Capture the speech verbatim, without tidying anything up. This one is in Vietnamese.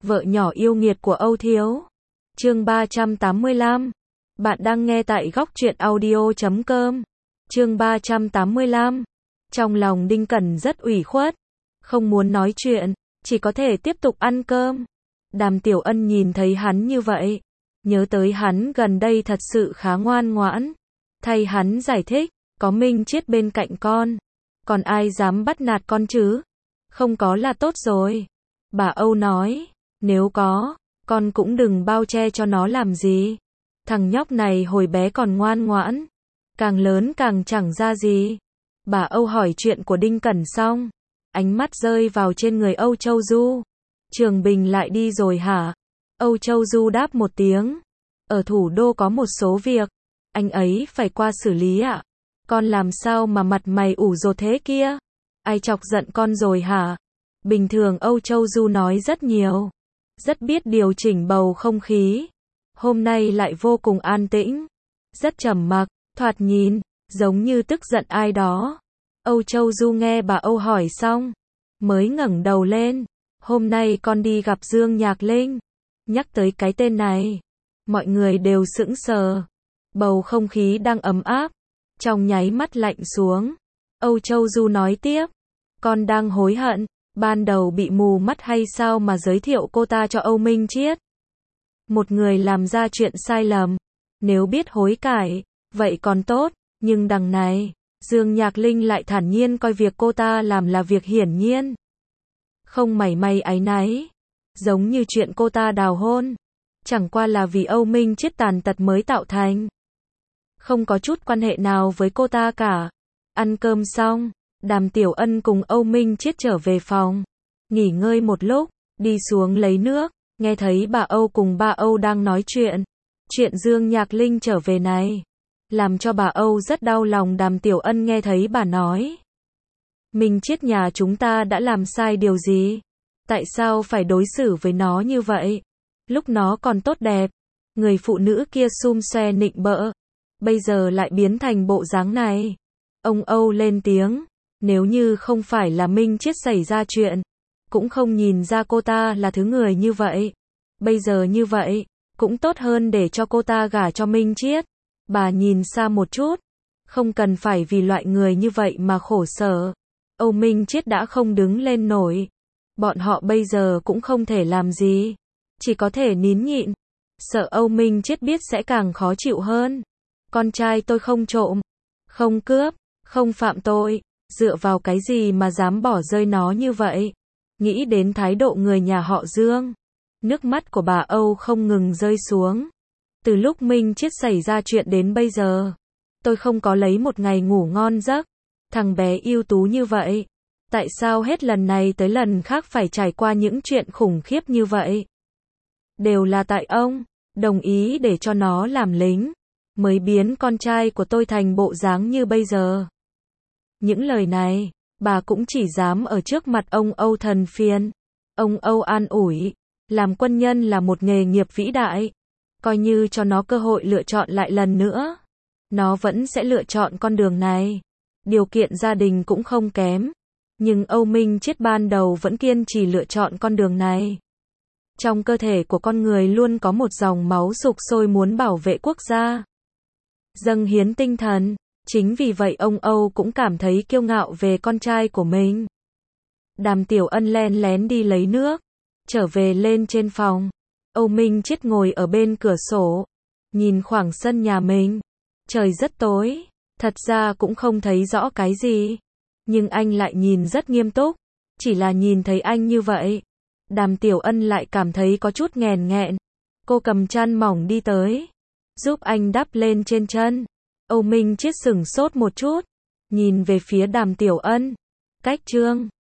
Vợ nhỏ yêu nghiệt của Âu Thiếu. Chương ba trăm tám mươi lăm. Bạn đang nghe tại góc truyện audio chấm com. Chương ba trăm tám mươi lăm. Trong lòng Đinh Cẩn rất ủy khuất, không muốn nói chuyện, chỉ có thể tiếp tục ăn cơm. Đàm Tiểu Ân nhìn thấy hắn như vậy, nhớ tới hắn gần đây thật sự khá ngoan ngoãn, thay hắn giải thích, có Minh Chiết bên cạnh con, còn ai dám bắt nạt con chứ? Không có là tốt rồi. Bà Âu nói, nếu có, con cũng đừng bao che cho nó làm gì. Thằng nhóc này hồi bé còn ngoan ngoãn, càng lớn càng chẳng ra gì. Bà Âu hỏi chuyện của Đinh Cẩn xong, ánh mắt rơi vào trên người Âu Châu Du. Trường Bình lại đi rồi hả? Âu Châu Du đáp một tiếng. Ở thủ đô có một số việc, anh ấy phải qua xử lý ạ. À? Con làm sao mà mặt mày ủ rột thế kia? Ai chọc giận con rồi hả? Bình thường Âu Châu Du nói rất nhiều, rất biết điều chỉnh bầu không khí. Hôm nay lại vô cùng an tĩnh, rất trầm mặc, thoạt nhìn giống như tức giận ai đó. Âu Châu Du nghe bà Âu hỏi xong, mới ngẩng đầu lên. Hôm nay con đi gặp Dương Nhạc Linh. Nhắc tới cái tên này, mọi người đều sững sờ. Bầu không khí đang ấm áp, trong nháy mắt lạnh xuống. Âu Châu Du nói tiếp, con đang hối hận, ban đầu bị mù mắt hay sao mà giới thiệu cô ta cho Âu Minh Chiết. Một người làm ra chuyện sai lầm, nếu biết hối cải, vậy còn tốt, nhưng đằng này, Dương Nhạc Linh lại thản nhiên coi việc cô ta làm là việc hiển nhiên. Không mảy may áy náy, giống như chuyện cô ta đào hôn, chẳng qua là vì Âu Minh Chiết tàn tật mới tạo thành. Không có chút quan hệ nào với cô ta cả. Ăn cơm xong, Đàm Tiểu Ân cùng Âu Minh Chiết trở về phòng, nghỉ ngơi một lúc, đi xuống lấy nước, nghe thấy bà Âu cùng ba Âu đang nói chuyện. Chuyện Dương Nhạc Linh trở về này, làm cho bà Âu rất đau lòng. Đàm Tiểu Ân nghe thấy bà nói, Minh Chiết nhà chúng ta đã làm sai điều gì? Tại sao phải đối xử với nó như vậy? Lúc nó còn tốt đẹp, người phụ nữ kia xum xoe nịnh bợ, bây giờ lại biến thành bộ dáng này. Ông Âu lên tiếng, nếu như không phải là Minh Chiết xảy ra chuyện, cũng không nhìn ra cô ta là thứ người như vậy. Bây giờ như vậy, cũng tốt hơn để cho cô ta gả cho Minh Chiết. Bà nhìn xa một chút, không cần phải vì loại người như vậy mà khổ sở. Âu Minh Chiết đã không đứng lên nổi, bọn họ bây giờ cũng không thể làm gì, chỉ có thể nín nhịn. Sợ Âu Minh Chiết biết sẽ càng khó chịu hơn. Con trai tôi không trộm, không cướp, không phạm tội, dựa vào cái gì mà dám bỏ rơi nó như vậy? Nghĩ đến thái độ người nhà họ Dương, nước mắt của bà Âu không ngừng rơi xuống. Từ lúc Minh Chiết xảy ra chuyện đến bây giờ, tôi không có lấy một ngày ngủ ngon giấc. Thằng bé ưu tú như vậy, tại sao hết lần này tới lần khác phải trải qua những chuyện khủng khiếp như vậy? Đều là tại ông, đồng ý để cho nó làm lính, mới biến con trai của tôi thành bộ dáng như bây giờ. Những lời này, bà cũng chỉ dám ở trước mặt ông Âu thần phiền. Ông Âu an ủi, làm quân nhân là một nghề nghiệp vĩ đại, coi như cho nó cơ hội lựa chọn lại lần nữa, nó vẫn sẽ lựa chọn con đường này. Điều kiện gia đình cũng không kém, nhưng Âu Minh Chiết ban đầu vẫn kiên trì lựa chọn con đường này. Trong cơ thể của con người luôn có một dòng máu sục sôi muốn bảo vệ quốc gia, dâng hiến tinh thần. Chính vì vậy ông Âu cũng cảm thấy kiêu ngạo về con trai của mình. Đàm Tiểu Ân len lén đi lấy nước, trở về lên trên phòng. Âu Minh Chiết ngồi ở bên cửa sổ, nhìn khoảng sân nhà mình. Trời rất tối, thật ra cũng không thấy rõ cái gì, nhưng anh lại nhìn rất nghiêm túc. Chỉ là nhìn thấy anh như vậy, Đàm Tiểu Ân lại cảm thấy có chút nghèn nghẹn. Cô cầm chăn mỏng đi tới, giúp anh đắp lên trên chân. Âu Minh Chiết sửng sốt một chút, nhìn về phía Đàm Tiểu Ân. Cách Trương,